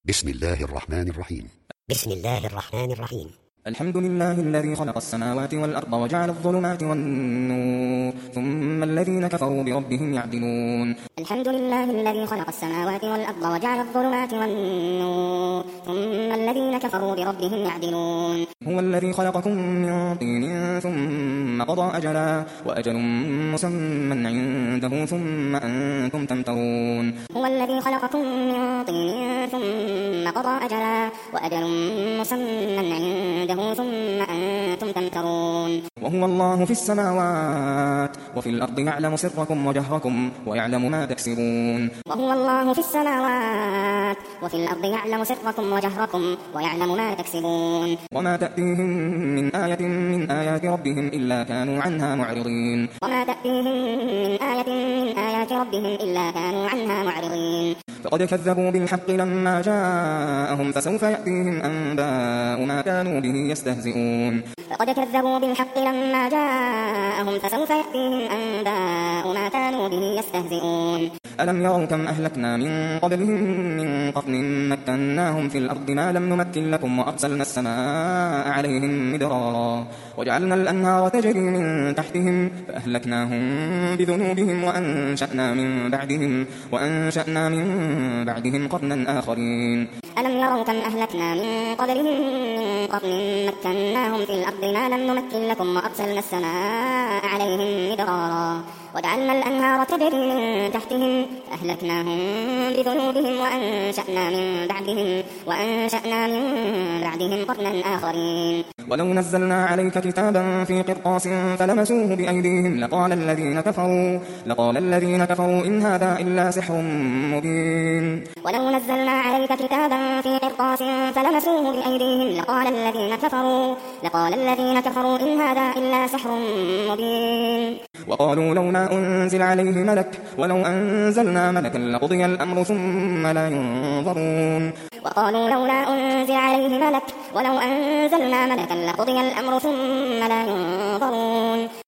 بسم الله الرحمن الرحيم. بسم الله الرحمن الرحيم. الحمد لله الذي خلق السماوات والأرض وجعل الظلمات والنور ثم الذين كفروا بربهم يعدلون. الحمد لله الذي خلق السماوات والأرض وجعل الظلمات والنور ثم الذين كفروا بربهم يعدلون. هو الذي خلقكم من طين ثم قضى أجلا وأجل مسمى عنده ثم أنتم تمترون. هو الذي خلقكم من طين ثم قضى أجلا وأجل مسمى عنده ثم أنتم تمترون. وهو الله في السماوات وفي الأرض يعلم سركم وجهركم ويعلم ما تكسبون. وهو الله في السماوات وفي الأرض يعلم سركم وجهركم ويعلم ما تكسبون. وما تأتيهم من آية من آيات ربهم إلا كانوا عنها معرضين. وما تأتيهم من آية من آيات ربهم إلا كانوا عنها معرضين. فقد كذبوا بالحق لما جاءهم فسوف يأتيهم أنباء ما كانوا به يستهزئون. فقد كذبوا بالحق لما جاءهم فسوف يأتيهم أنباء ما كانوا به يستهزئون. ألم يروا كم أهلكنا من قبلهم من قرن مكناهم في الأرض ما لم نمكن لكم وأرسلنا السماء عليهم مدرارا وجعلنا الأنهار تجري من تحتهم فأهلكناهم بذنوبهم وأنشأنا من بعدهم قرنا آخرين. ألم يروا كم أهلكنا من قبلهم من قرن مكناهم في الأرض ما لم نمكن لكم وأرسلنا السماء عليهم مدرارا وجعلنا الأنهار تجري من تحتهم فأهلكناهم بذنوبهم وأنشأنا من بعدهم قرنا آخرين. ولو نزلنا عليك كتابا في قرطاس فلمسوه بأيديهم لقال الذين كفروا إن هذا إلا سحر مبين. ولو نزلنا عليك كتابا في قرطاس فلمسوه بأيديهم لقال الذين كفروا إن هذا إلا سحر مبين. وقالوا لولا أنزل عليه ملك ولو أنزلنا ملكا لقضي الأمر ثم لا ينظرون. وقالوا لولا أنزل عليه ملك ولو أنزلنا ملكا لقضي الأمر ثم لا ينظرون.